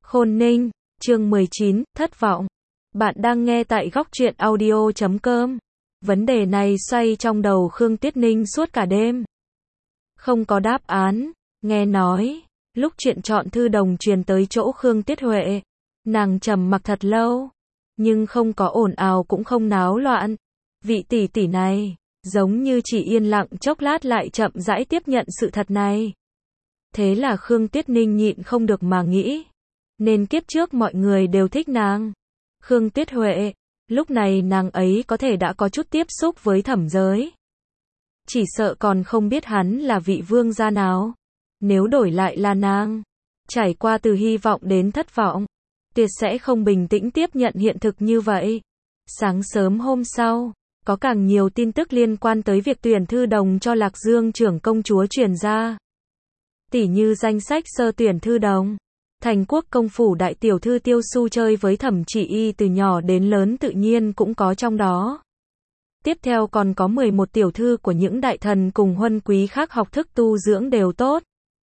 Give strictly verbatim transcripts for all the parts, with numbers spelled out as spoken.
Khôn Ninh, chương mười chín, thất vọng. Bạn đang nghe tại góc truyện audio chấm com. Vấn đề này xoay trong đầu Khương Tuyết Ninh suốt cả đêm. Không có đáp án, nghe nói, lúc chuyện chọn thư đồng truyền tới chỗ Khương Tuyết Huệ, nàng trầm mặc thật lâu, nhưng không có ồn ào cũng không náo loạn. Vị tỷ tỷ này, giống như chỉ yên lặng chốc lát lại chậm rãi tiếp nhận sự thật này. Thế là Khương Tuyết Ninh nhịn không được mà nghĩ, nên kiếp trước mọi người đều thích nàng. Khương Tuyết Huệ, lúc này nàng ấy có thể đã có chút tiếp xúc với thẩm giới. Chỉ sợ còn không biết hắn là vị vương gia nào. Nếu đổi lại là nàng, trải qua từ hy vọng đến thất vọng, tuyệt sẽ không bình tĩnh tiếp nhận hiện thực như vậy. Sáng sớm hôm sau, có càng nhiều tin tức liên quan tới việc tuyển thư đồng cho Lạc Dương trưởng công chúa truyền ra. Tỉ như danh sách sơ tuyển thư đồng. Thành Quốc công phủ đại tiểu thư Tiêu Su chơi với Thẩm Chỉ Y từ nhỏ đến lớn tự nhiên cũng có trong đó. Tiếp theo còn có mười một tiểu thư của những đại thần cùng huân quý khác học thức tu dưỡng đều tốt.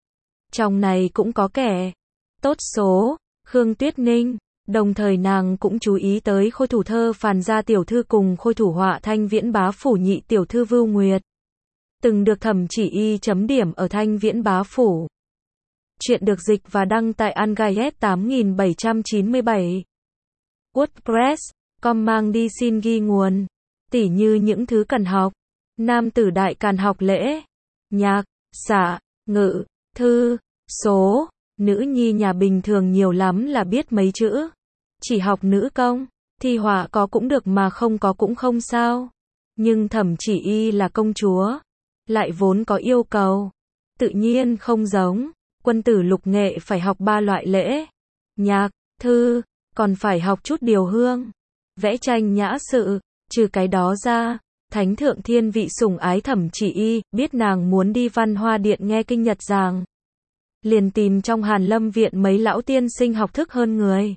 Trong này cũng có kẻ tốt số, Khương Tuyết Ninh, đồng thời nàng cũng chú ý tới khôi thủ thơ Phàn gia tiểu thư cùng khôi thủ họa Thanh Viễn bá phủ nhị tiểu thư Vưu Nguyệt. Từng được Thẩm Chỉ Y chấm điểm ở Thanh Viễn bá phủ. Chuyện được dịch và đăng tại Angayet tám nghìn bảy trăm chín mươi bảy. WordPress chấm com mang đi xin ghi nguồn. Tỉ như những thứ cần học. Nam tử đại càn học lễ, nhạc, xạ, ngữ, thư, số. Nữ nhi nhà bình thường nhiều lắm là biết mấy chữ. Chỉ học nữ công, thi họa có cũng được mà không có cũng không sao. Nhưng Thẩm Chỉ Y là công chúa, lại vốn có yêu cầu. Tự nhiên không giống. Quân tử lục nghệ phải học ba loại lễ, nhạc, thư, còn phải học chút điều hương, vẽ tranh nhã sự. Trừ cái đó ra, Thánh thượng thiên vị sủng ái Thẩm Chỉ Y, biết nàng muốn đi Văn Hoa Điện nghe kinh Nhật giảng, liền tìm trong Hàn Lâm viện mấy lão tiên sinh học thức hơn người,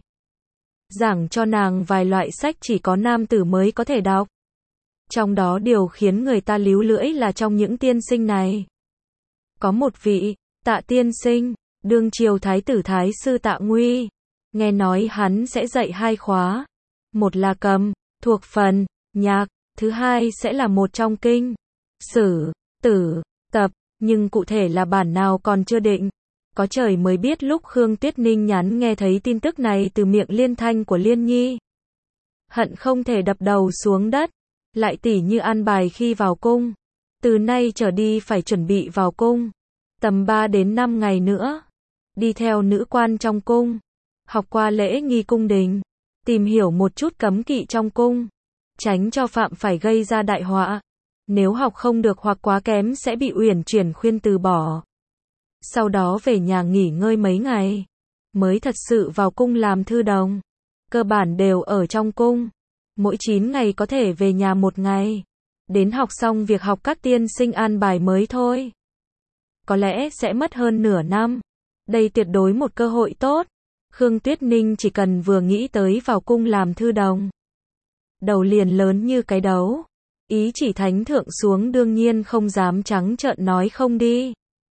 giảng cho nàng vài loại sách chỉ có nam tử mới có thể đọc. Trong đó điều khiến người ta líu lưỡi là trong những tiên sinh này, có một vị Tạ tiên sinh, đương triều thái tử thái sư Tạ Nguy, nghe nói hắn sẽ dạy hai khóa, một là cầm, thuộc phần, nhạc, thứ hai sẽ là một trong kinh, sử, tử, tập, nhưng cụ thể là bản nào còn chưa định. Có trời mới biết lúc Khương Tuyết Ninh nhắn nghe thấy tin tức này từ miệng Liên Thanh của Liên Nhi. Hận không thể đập đầu xuống đất, lại tỉ như an bài khi vào cung. Từ nay trở đi phải chuẩn bị vào cung. Tầm ba đến năm ngày nữa, đi theo nữ quan trong cung, học qua lễ nghi cung đình, tìm hiểu một chút cấm kỵ trong cung, tránh cho phạm phải gây ra đại họa. Nếu học không được hoặc quá kém sẽ bị uyển chuyển khuyên từ bỏ. Sau đó về nhà nghỉ ngơi mấy ngày, mới thật sự vào cung làm thư đồng. Cơ bản đều ở trong cung, mỗi chín ngày có thể về nhà một ngày, đến học xong việc học các tiên sinh an bài mới thôi. Có lẽ sẽ mất hơn nửa năm. Đây tuyệt đối một cơ hội tốt. Khương Tuyết Ninh chỉ cần vừa nghĩ tới vào cung làm thư đồng, đầu liền lớn như cái đấu. Ý chỉ thánh thượng xuống đương nhiên không dám trắng trợn nói không đi.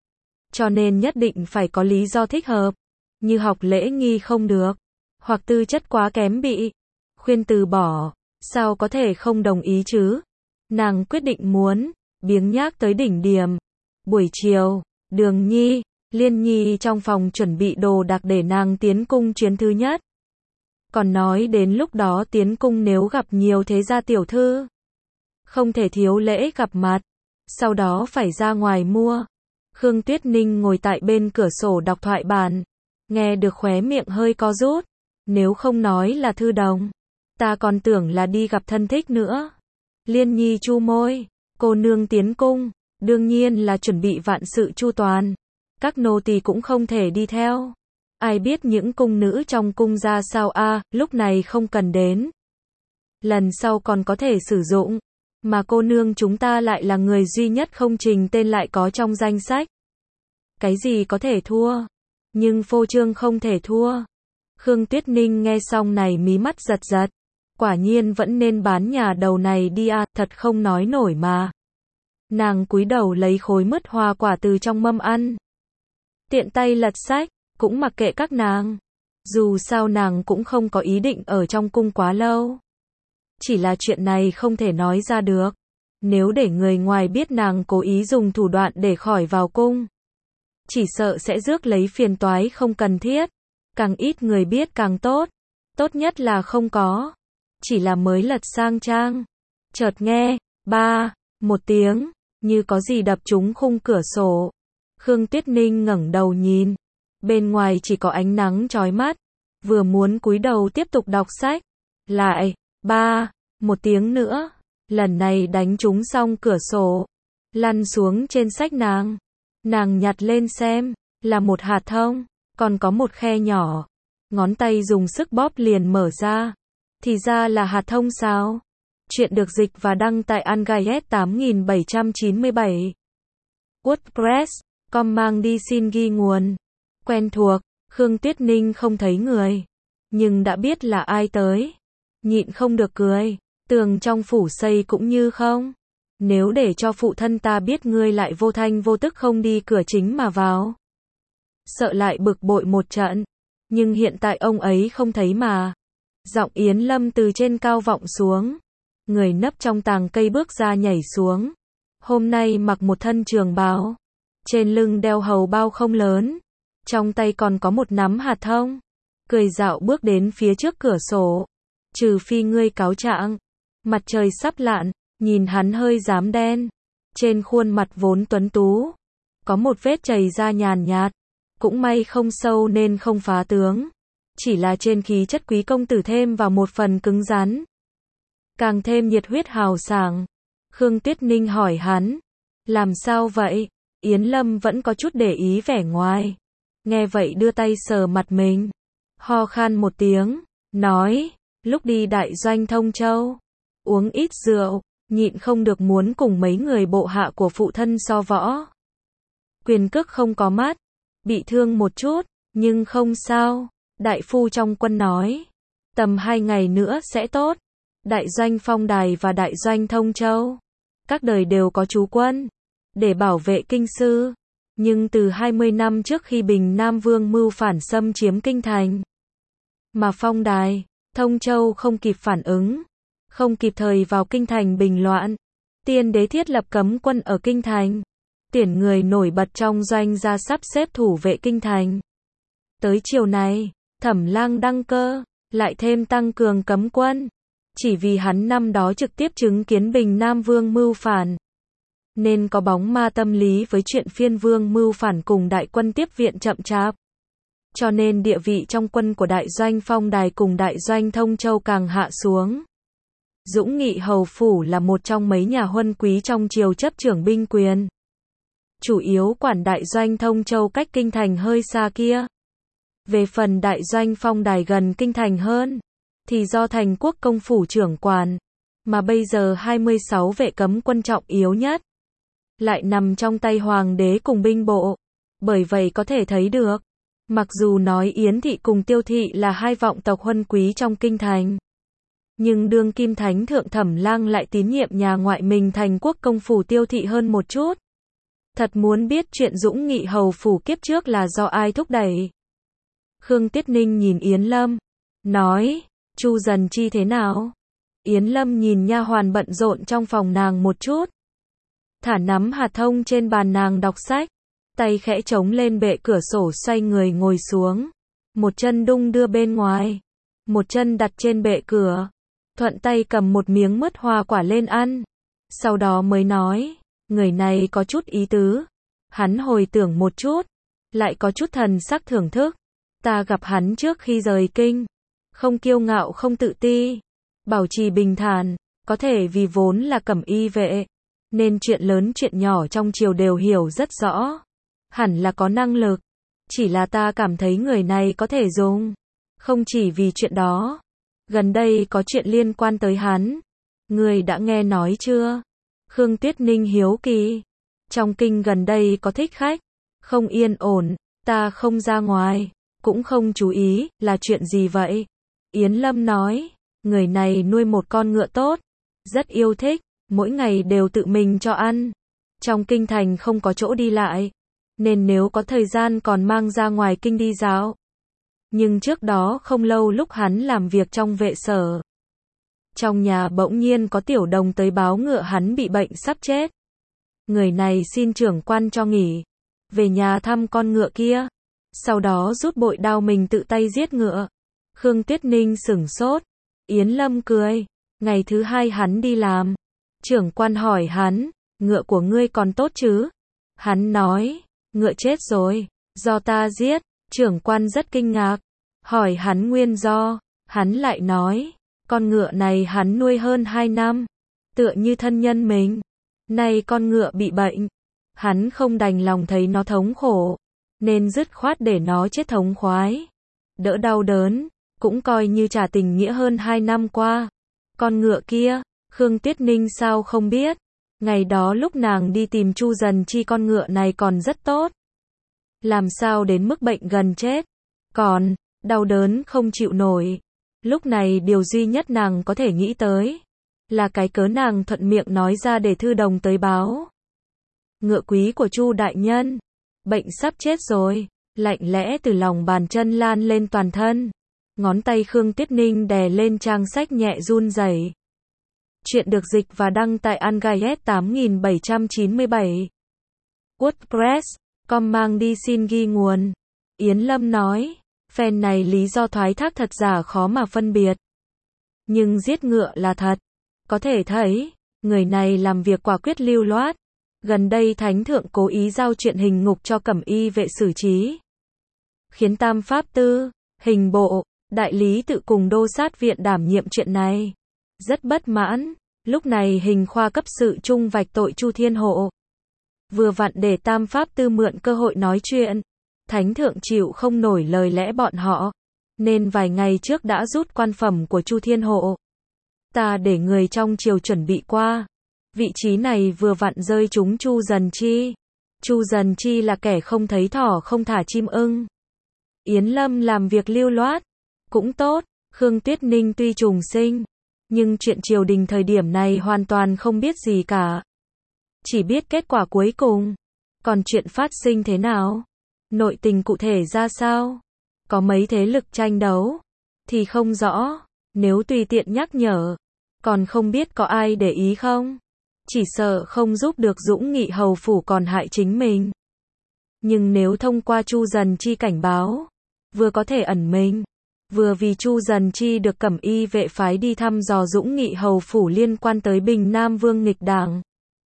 Cho nên nhất định phải có lý do thích hợp. Như học lễ nghi không được, hoặc tư chất quá kém bị khuyên từ bỏ. Sao có thể không đồng ý chứ? Nàng quyết định muốn biếng nhác tới đỉnh điểm. Buổi chiều, Đường Nhi, Liên Nhi trong phòng chuẩn bị đồ đạc để nàng tiến cung chuyến thứ nhất. Còn nói đến lúc đó tiến cung nếu gặp nhiều thế gia tiểu thư, không thể thiếu lễ gặp mặt, sau đó phải ra ngoài mua. Khương Tuyết Ninh ngồi tại bên cửa sổ đọc thoại bản, nghe được khóe miệng hơi co rút. Nếu không nói là thư đồng, ta còn tưởng là đi gặp thân thích nữa. Liên Nhi chu môi, cô nương tiến cung, đương nhiên là chuẩn bị vạn sự chu toàn. Các nô tỳ cũng không thể đi theo. Ai biết những cung nữ trong cung ra sao a, à, lúc này không cần đến. Lần sau còn có thể sử dụng. Mà cô nương chúng ta lại là người duy nhất không trình tên lại có trong danh sách. Cái gì có thể thua, nhưng phô trương không thể thua. Khương Tuyết Ninh nghe xong này mí mắt giật giật. Quả nhiên vẫn nên bán nhà đầu này đi à, thật không nói nổi mà. Nàng cúi đầu lấy khối mứt hoa quả từ trong mâm ăn. Tiện tay lật sách, cũng mặc kệ các nàng. Dù sao nàng cũng không có ý định ở trong cung quá lâu. Chỉ là chuyện này không thể nói ra được. Nếu để người ngoài biết nàng cố ý dùng thủ đoạn để khỏi vào cung, chỉ sợ sẽ rước lấy phiền toái không cần thiết. Càng ít người biết càng tốt. Tốt nhất là không có. Chỉ là mới lật sang trang. Chợt nghe, ba, một tiếng, như có gì đập trúng khung cửa sổ. Khương Tuyết Ninh ngẩng đầu nhìn. Bên ngoài chỉ có ánh nắng chói mắt. Vừa muốn cúi đầu tiếp tục đọc sách. Lại, ba, một tiếng nữa. Lần này đánh trúng xong cửa sổ. Lăn xuống trên sách nàng. Nàng nhặt lên xem. Là một hạt thông. Còn có một khe nhỏ. Ngón tay dùng sức bóp liền mở ra. Thì ra là hạt thông sao? Chuyện được dịch và đăng tại Angayet tám nghìn bảy trăm chín mươi bảy. WordPress, com mang đi xin ghi nguồn. Quen thuộc, Khương Tuyết Ninh không thấy người. Nhưng đã biết là ai tới. Nhịn không được cười. Tường trong phủ xây cũng như không. Nếu để cho phụ thân ta biết ngươi lại vô thanh vô tức không đi cửa chính mà vào. Sợ lại bực bội một trận. Nhưng hiện tại ông ấy không thấy mà. Giọng Yến Lâm từ trên cao vọng xuống. Người nấp trong tàng cây bước ra nhảy xuống. Hôm nay mặc một thân trường bào. Trên lưng đeo hầu bao không lớn. Trong tay còn có một nắm hạt thông. Cười dạo bước đến phía trước cửa sổ. Trừ phi ngươi cáo trạng. Mặt trời sắp lặn. Nhìn hắn hơi rám đen. Trên khuôn mặt vốn tuấn tú. Có một vết chảy da nhàn nhạt. Cũng may không sâu nên không phá tướng. Chỉ là trên khí chất quý công tử thêm vào một phần cứng rắn. Càng thêm nhiệt huyết hào sảng. Khương Tuyết Ninh hỏi hắn. Làm sao vậy? Yến Lâm vẫn có chút để ý vẻ ngoài. Nghe vậy đưa tay sờ mặt mình. Ho khan một tiếng. Nói. Lúc đi đại doanh Thông Châu. Uống ít rượu. Nhịn không được muốn cùng mấy người bộ hạ của phụ thân so võ. Quyền cước không có mắt. Bị thương một chút. Nhưng không sao. Đại phu trong quân nói. Tầm hai ngày nữa sẽ tốt. Đại doanh Phong Đài và đại doanh Thông Châu. Các đời đều có trú quân. Để bảo vệ kinh sư. Nhưng từ hai mươi năm trước khi Bình Nam Vương mưu phản xâm chiếm kinh thành. Mà Phong Đài, Thông Châu không kịp phản ứng. Không kịp thời vào kinh thành bình loạn. Tiên đế thiết lập cấm quân ở kinh thành. Tuyển người nổi bật trong doanh ra sắp xếp thủ vệ kinh thành. Tới chiều này, Thẩm Lang đăng cơ, lại thêm tăng cường cấm quân. Chỉ vì hắn năm đó trực tiếp chứng kiến Bình Nam Vương mưu phản. Nên có bóng ma tâm lý với chuyện phiên vương mưu phản cùng đại quân tiếp viện chậm chạp. Cho nên địa vị trong quân của đại doanh Phong Đài cùng đại doanh Thông Châu càng hạ xuống. Dũng Nghị hầu phủ là một trong mấy nhà huân quý trong triều chấp trưởng binh quyền. Chủ yếu quản đại doanh Thông Châu cách kinh thành hơi xa kia. Về phần đại doanh Phong Đài gần kinh thành hơn, thì do thành quốc công phủ trưởng quản. Mà bây giờ hai mươi sáu vệ cấm quân trọng yếu nhất. Lại nằm trong tay hoàng đế cùng binh bộ. Bởi vậy có thể thấy được. Mặc dù nói Yến Thị cùng Tiêu Thị là hai vọng tộc huân quý trong kinh thành. Nhưng đương kim thánh thượng Thẩm Lang lại tín nhiệm nhà ngoại mình thành quốc công phủ Tiêu Thị hơn một chút. Thật muốn biết chuyện Dũng Nghị hầu phủ kiếp trước là do ai thúc đẩy. Khương Tuyết Ninh nhìn Yến Lâm. Nói. Chu Dần Chi thế nào? Yến Lâm nhìn nha hoàn bận rộn trong phòng nàng một chút. Thả nắm hạt thông trên bàn nàng đọc sách. Tay khẽ chống lên bệ cửa sổ xoay người ngồi xuống. Một chân đung đưa bên ngoài. Một chân đặt trên bệ cửa. Thuận tay cầm một miếng mứt hoa quả lên ăn. Sau đó mới nói. Người này có chút ý tứ. Hắn hồi tưởng một chút. Lại có chút thần sắc thưởng thức. Ta gặp hắn trước khi rời kinh. Không kiêu ngạo không tự ti. Bảo trì bình thản. Có thể vì vốn là cẩm y vệ. Nên chuyện lớn chuyện nhỏ trong triều đều hiểu rất rõ. Hẳn là có năng lực. Chỉ là ta cảm thấy người này có thể dùng. Không chỉ vì chuyện đó. Gần đây có chuyện liên quan tới hắn. Người đã nghe nói chưa? Khương Tuyết Ninh hiếu kỳ. Trong kinh gần đây có thích khách. Không yên ổn. Ta không ra ngoài. Cũng không chú ý. Là chuyện gì vậy? Yến Lâm nói. Người này nuôi một con ngựa tốt. Rất yêu thích. Mỗi ngày đều tự mình cho ăn. Trong kinh thành không có chỗ đi lại. Nên nếu có thời gian còn mang ra ngoài kinh đi dạo. Nhưng trước đó không lâu lúc hắn làm việc trong vệ sở, trong nhà bỗng nhiên có tiểu đồng tới báo ngựa hắn bị bệnh sắp chết. Người này xin trưởng quan cho nghỉ, về nhà thăm con ngựa kia, sau đó rút bội đao mình tự tay giết ngựa. Khương Tuyết Ninh sửng sốt, Yến Lâm cười, ngày thứ hai hắn đi làm, trưởng quan hỏi hắn, ngựa của ngươi còn tốt chứ? Hắn nói, ngựa chết rồi, do ta giết. Trưởng quan rất kinh ngạc, hỏi hắn nguyên do, hắn lại nói, con ngựa này hắn nuôi hơn hai năm, tựa như thân nhân mình. Nay con ngựa bị bệnh, hắn không đành lòng thấy nó thống khổ, nên dứt khoát để nó chết thống khoái, đỡ đau đớn, cũng coi như trả tình nghĩa hơn hai năm qua. Con ngựa kia, Khương Tuyết Ninh sao không biết, ngày đó lúc nàng đi tìm Chu Dần Chi con ngựa này còn rất tốt. Làm sao đến mức bệnh gần chết, còn, đau đớn không chịu nổi. Lúc này điều duy nhất nàng có thể nghĩ tới, là cái cớ nàng thuận miệng nói ra để thư đồng tới báo. Ngựa quý của Chu đại nhân, bệnh sắp chết rồi, lạnh lẽ từ lòng bàn chân lan lên toàn thân. Ngón tay Khương Tuyết Ninh đè lên trang sách nhẹ run rẩy. Chuyện được dịch và đăng tại Angayet tám nghìn bảy trăm chín mươi bảy. WordPress, com mang đi xin ghi nguồn. Yến Lâm nói, phen này lý do thoái thác thật giả khó mà phân biệt. Nhưng giết ngựa là thật. Có thể thấy, người này làm việc quả quyết lưu loát. Gần đây Thánh Thượng cố ý giao chuyện hình ngục cho Cẩm Y vệ xử trí, khiến Tam Pháp Tư, Hình Bộ, Đại lý tự cùng Đô sát viện đảm nhiệm chuyện này. Rất bất mãn, lúc này Hình khoa cấp sự trung vạch tội Chu Thiên Hộ. Vừa vặn để Tam Pháp Tư mượn cơ hội nói chuyện. Thánh Thượng chịu không nổi lời lẽ bọn họ, nên vài ngày trước đã rút quan phẩm của Chu Thiên Hộ. Ta để người trong triều chuẩn bị qua. Vị trí này vừa vặn rơi trúng Chu Dần Chi. Chu Dần Chi là kẻ không thấy thỏ không thả chim ưng. Yến Lâm làm việc lưu loát, cũng tốt. Khương Tuyết Ninh tuy trùng sinh, nhưng chuyện triều đình thời điểm này hoàn toàn không biết gì cả. Chỉ biết kết quả cuối cùng. Còn chuyện phát sinh thế nào? Nội tình cụ thể ra sao? Có mấy thế lực tranh đấu? Thì không rõ. Nếu tùy tiện nhắc nhở, còn không biết có ai để ý không? Chỉ sợ không giúp được Dũng Nghị hầu phủ còn hại chính mình. Nhưng nếu thông qua Chu Dần Chi cảnh báo, vừa có thể ẩn mình, vừa vì Chu Dần Chi được Cẩm Y vệ phái đi thăm dò Dũng Nghị hầu phủ liên quan tới Bình Nam Vương nghịch đảng.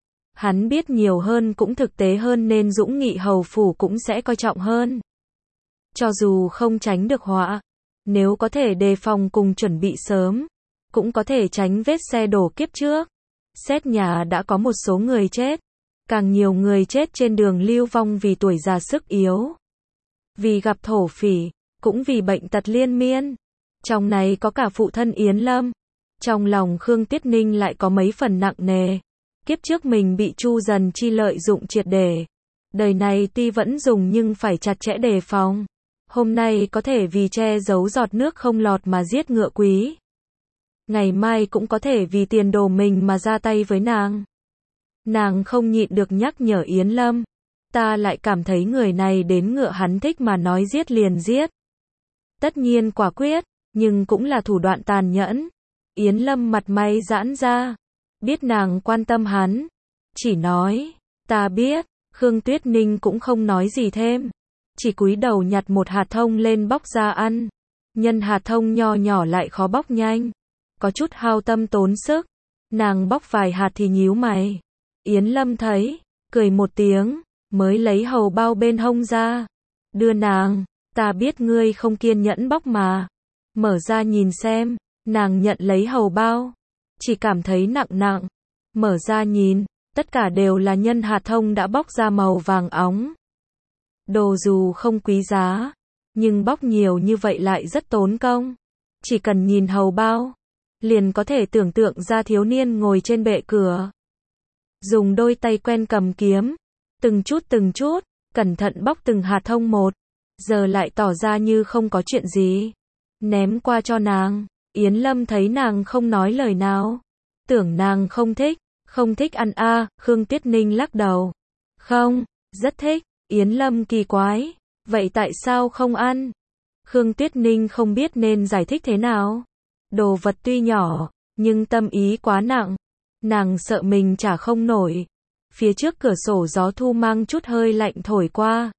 Hắn biết nhiều hơn cũng thực tế hơn nên Dũng Nghị hầu phủ cũng sẽ coi trọng hơn. Cho dù không tránh được họa, nếu có thể đề phòng cùng chuẩn bị sớm, cũng có thể tránh vết xe đổ kiếp trước. Xét nhà đã có một số người chết, càng nhiều người chết trên đường lưu vong vì tuổi già sức yếu, vì gặp thổ phỉ, cũng vì bệnh tật liên miên. Trong này có cả phụ thân Yến Lâm. Trong lòng Khương Tuyết Ninh lại có mấy phần nặng nề. Kiếp trước mình bị Chu Dần Chi lợi dụng triệt để. Đời này tuy vẫn dùng nhưng phải chặt chẽ đề phòng. Hôm nay có thể vì che giấu giọt nước không lọt mà giết ngựa quý. Ngày mai cũng có thể vì tiền đồ mình mà ra tay với nàng. Nàng không nhịn được nhắc nhở Yến Lâm. Ta lại cảm thấy người này đến ngựa hắn thích mà nói giết liền giết. Tất nhiên quả quyết, nhưng cũng là thủ đoạn tàn nhẫn. Yến Lâm mặt mày giãn ra. Biết nàng quan tâm hắn. Chỉ nói, ta biết. Khương Tuyết Ninh cũng không nói gì thêm. Chỉ cúi đầu nhặt một hạt thông lên bóc ra ăn. Nhân hạt thông nho nhỏ lại khó bóc nhanh. Có chút hao tâm tốn sức. Nàng bóc vài hạt thì nhíu mày. Yến Lâm thấy, cười một tiếng, mới lấy hầu bao bên hông ra. Đưa nàng, ta biết ngươi không kiên nhẫn bóc mà. Mở ra nhìn xem, nàng nhận lấy hầu bao. Chỉ cảm thấy nặng nặng. Mở ra nhìn, tất cả đều là nhân hạt thông đã bóc ra màu vàng óng. Đồ dù không quý giá, nhưng bóc nhiều như vậy lại rất tốn công. Chỉ cần nhìn hầu bao, liền có thể tưởng tượng ra thiếu niên ngồi trên bệ cửa. Dùng đôi tay quen cầm kiếm, từng chút từng chút, cẩn thận bóc từng hạt thông một, giờ lại tỏ ra như không có chuyện gì. Ném qua cho nàng, Yến Lâm thấy nàng không nói lời nào. Tưởng nàng không thích, không thích ăn a à, Khương Tuyết Ninh lắc đầu. Không, rất thích. Yến Lâm kỳ quái, vậy tại sao không ăn? Khương Tuyết Ninh không biết nên giải thích thế nào. Đồ vật tuy nhỏ, nhưng tâm ý quá nặng. Nàng sợ mình trả không nổi. Phía trước cửa sổ gió thu mang chút hơi lạnh thổi qua.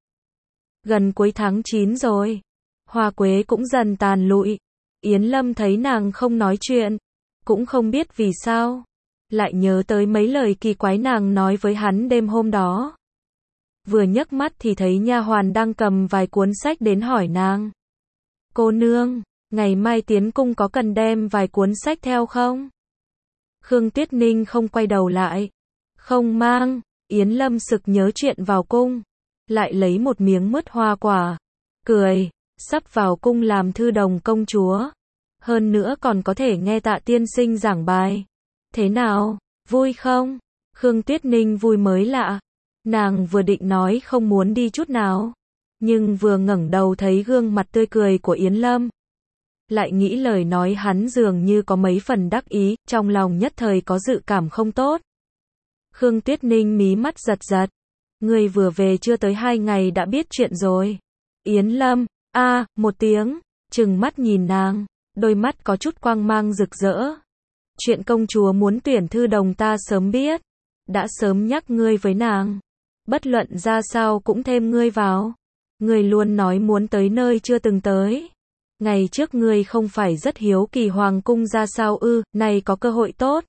Gần cuối tháng chín rồi. Hoa quế cũng dần tàn lụi. Yến Lâm thấy nàng không nói chuyện. Cũng không biết vì sao. Lại nhớ tới mấy lời kỳ quái nàng nói với hắn đêm hôm đó. Vừa nhấc mắt thì thấy nha hoàn đang cầm vài cuốn sách đến hỏi nàng. Cô nương, ngày mai tiến cung có cần đem vài cuốn sách theo không? Khương Tuyết Ninh không quay đầu lại. Không mang. Yến Lâm sực nhớ chuyện vào cung. Lại lấy một miếng mứt hoa quả. Cười. Sắp vào cung làm thư đồng công chúa. Hơn nữa còn có thể nghe Tạ tiên sinh giảng bài. Thế nào? Vui không? Khương Tuyết Ninh vui mới lạ. Nàng vừa định nói không muốn đi chút nào. Nhưng vừa ngẩng đầu thấy gương mặt tươi cười của Yến Lâm. Lại nghĩ lời nói hắn dường như có mấy phần đắc ý, trong lòng nhất thời có dự cảm không tốt. Khương Tuyết Ninh mí mắt giật giật. Người vừa về chưa tới hai ngày đã biết chuyện rồi. Yến Lâm, a à, một tiếng, trừng mắt nhìn nàng, đôi mắt có chút quang mang rực rỡ. Chuyện công chúa muốn tuyển thư đồng ta sớm biết. Đã sớm nhắc ngươi với nàng. Bất luận ra sao cũng thêm ngươi vào. Ngươi luôn nói muốn tới nơi chưa từng tới. Ngày trước ngươi không phải rất hiếu kỳ hoàng cung ra sao ư, này có cơ hội tốt.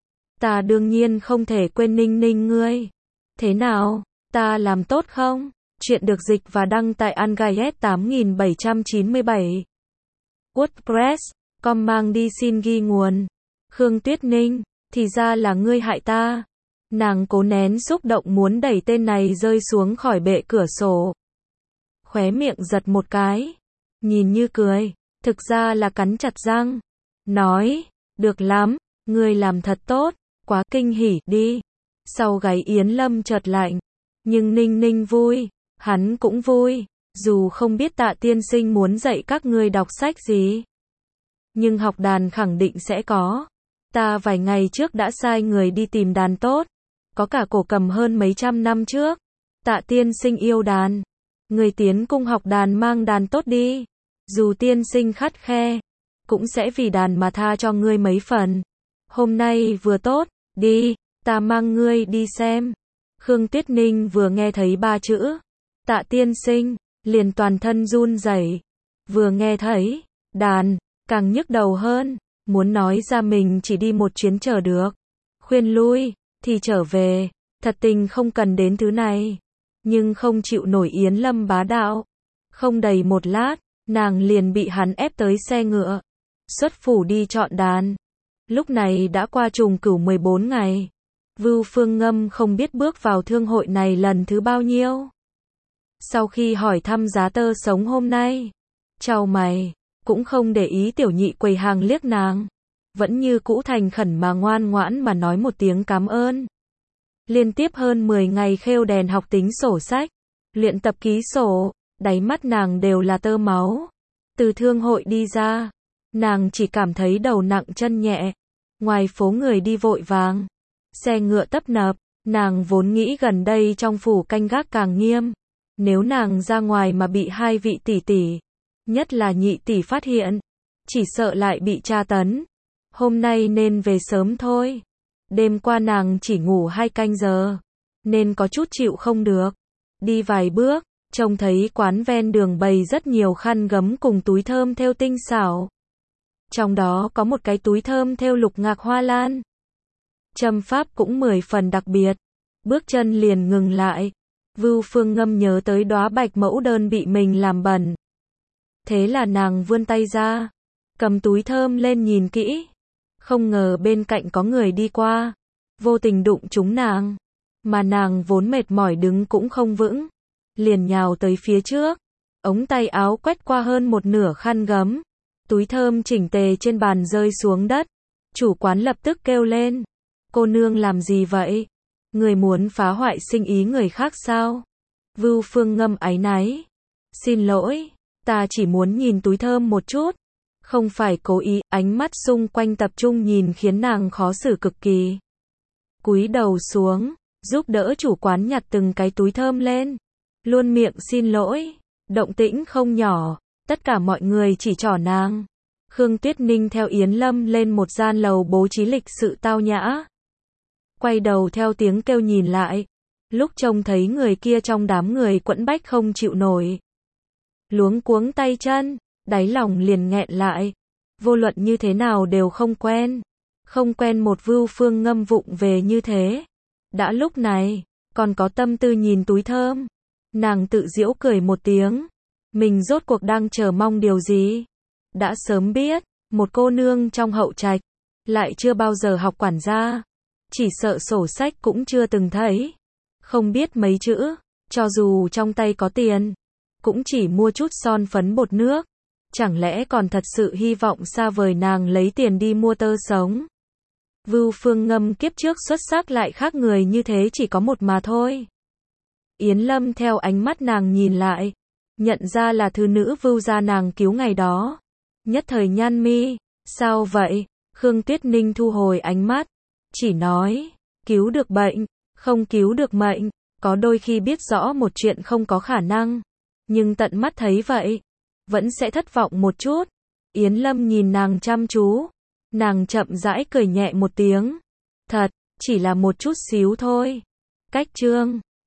Ta đương nhiên không thể quên Ninh Ninh ngươi. Thế nào, ta làm tốt không? Chuyện được dịch và đăng tại Angayet tám nghìn bảy trăm chín mươi bảy. WordPress, com mang đi xin ghi nguồn. Khương Tuyết Ninh, thì ra là ngươi hại ta. Nàng cố nén xúc động muốn đẩy tên này rơi xuống khỏi bệ cửa sổ. Khóe miệng giật một cái. Nhìn như cười, thực ra là cắn chặt răng. Nói, được lắm, ngươi làm thật tốt, quá kinh hỉ, đi. Sau gáy Yến Lâm chợt lạnh. Nhưng Ninh Ninh vui, hắn cũng vui. Dù không biết Tạ tiên sinh muốn dạy các ngươi đọc sách gì. Nhưng học đàn khẳng định sẽ có. Ta vài ngày trước đã sai người đi tìm đàn tốt. Có cả cổ cầm hơn mấy trăm năm trước. Tạ tiên sinh yêu đàn. Người tiến cung học đàn mang đàn tốt đi. Dù tiên sinh khắt khe, cũng sẽ vì đàn mà tha cho ngươi mấy phần. Hôm nay vừa tốt, đi, ta mang ngươi đi xem. Khương Tuyết Ninh vừa nghe thấy ba chữ Tạ tiên sinh, liền toàn thân run rẩy. Vừa nghe thấy đàn, càng nhức đầu hơn. Muốn nói ra mình chỉ đi một chuyến chờ được. Khuyên lui, thì trở về. Thật tình không cần đến thứ này. Nhưng không chịu nổi Yến Lâm bá đạo. Không đầy một lát, nàng liền bị hắn ép tới xe ngựa. Xuất phủ đi chọn đàn. Lúc này đã qua trùng cửu mười bốn ngày. Vưu Phương Ngâm không biết bước vào thương hội này lần thứ bao nhiêu. Sau khi hỏi thăm giá tơ sống hôm nay, chau mày, cũng không để ý tiểu nhị quầy hàng liếc nàng. Vẫn như cũ thành khẩn mà ngoan ngoãn mà nói một tiếng cảm ơn. Liên tiếp hơn mười ngày khêu đèn học tính sổ sách, luyện tập ký sổ, đáy mắt nàng đều là tơ máu. Từ thương hội đi ra, nàng chỉ cảm thấy đầu nặng chân nhẹ. Ngoài phố người đi vội vàng, xe ngựa tấp nập, nàng vốn nghĩ gần đây trong phủ canh gác càng nghiêm. Nếu nàng ra ngoài mà bị hai vị tỷ tỷ, nhất là nhị tỷ phát hiện, chỉ sợ lại bị tra tấn. Hôm nay nên về sớm thôi. Đêm qua nàng chỉ ngủ hai canh giờ, nên có chút chịu không được. Đi vài bước, trông thấy quán ven đường bày rất nhiều khăn gấm cùng túi thơm thêu tinh xảo. Trong đó có một cái túi thơm thêu lục ngạc hoa lan. Châm pháp cũng mười phần đặc biệt. Bước chân liền ngừng lại. Vưu Phương Ngâm nhớ tới đóa bạch mẫu đơn bị mình làm bẩn. Thế là nàng vươn tay ra, cầm túi thơm lên nhìn kỹ. Không ngờ bên cạnh có người đi qua, vô tình đụng trúng nàng. Mà nàng vốn mệt mỏi đứng cũng không vững, liền nhào tới phía trước. Ống tay áo quét qua hơn một nửa khăn gấm. Túi thơm chỉnh tề trên bàn rơi xuống đất. Chủ quán lập tức kêu lên. Cô nương làm gì vậy? Người muốn phá hoại sinh ý người khác sao? Vưu Phương Ngâm áy náy. Xin lỗi, ta chỉ muốn nhìn túi thơm một chút. Không phải cố ý, ánh mắt xung quanh tập trung nhìn khiến nàng khó xử cực kỳ. Cúi đầu xuống, giúp đỡ chủ quán nhặt từng cái túi thơm lên. Luôn miệng xin lỗi, động tĩnh không nhỏ. Tất cả mọi người chỉ trỏ nàng. Khương Tuyết Ninh theo Yến Lâm lên một gian lầu bố trí lịch sự tao nhã. Quay đầu theo tiếng kêu nhìn lại. Lúc trông thấy người kia trong đám người quẫn bách không chịu nổi. Luống cuống tay chân, đáy lòng liền nghẹn lại. Vô luận như thế nào đều không quen. Không quen một Vưu Phương ngâm vụng về như thế. Đã lúc này, còn có tâm tư nhìn túi thơm. Nàng tự giễu cười một tiếng. Mình rốt cuộc đang chờ mong điều gì? Đã sớm biết, một cô nương trong hậu trạch, lại chưa bao giờ học quản gia. Chỉ sợ sổ sách cũng chưa từng thấy. Không biết mấy chữ, cho dù trong tay có tiền, cũng chỉ mua chút son phấn bột nước. Chẳng lẽ còn thật sự hy vọng xa vời nàng lấy tiền đi mua tơ sống? Vưu Phương ngâm kiếp trước xuất sắc lại khác người như thế chỉ có một mà thôi. Yến Lâm theo ánh mắt nàng nhìn lại, nhận ra là thư nữ Vưu gia nàng cứu ngày đó. Nhất thời nhăn mi, sao vậy? Khương Tuyết Ninh thu hồi ánh mắt, chỉ nói, cứu được bệnh, không cứu được mệnh. Có đôi khi biết rõ một chuyện không có khả năng, nhưng tận mắt thấy vậy, vẫn sẽ thất vọng một chút. Yến Lâm nhìn nàng chăm chú, nàng chậm rãi cười nhẹ một tiếng. Thật, chỉ là một chút xíu thôi. Cách chương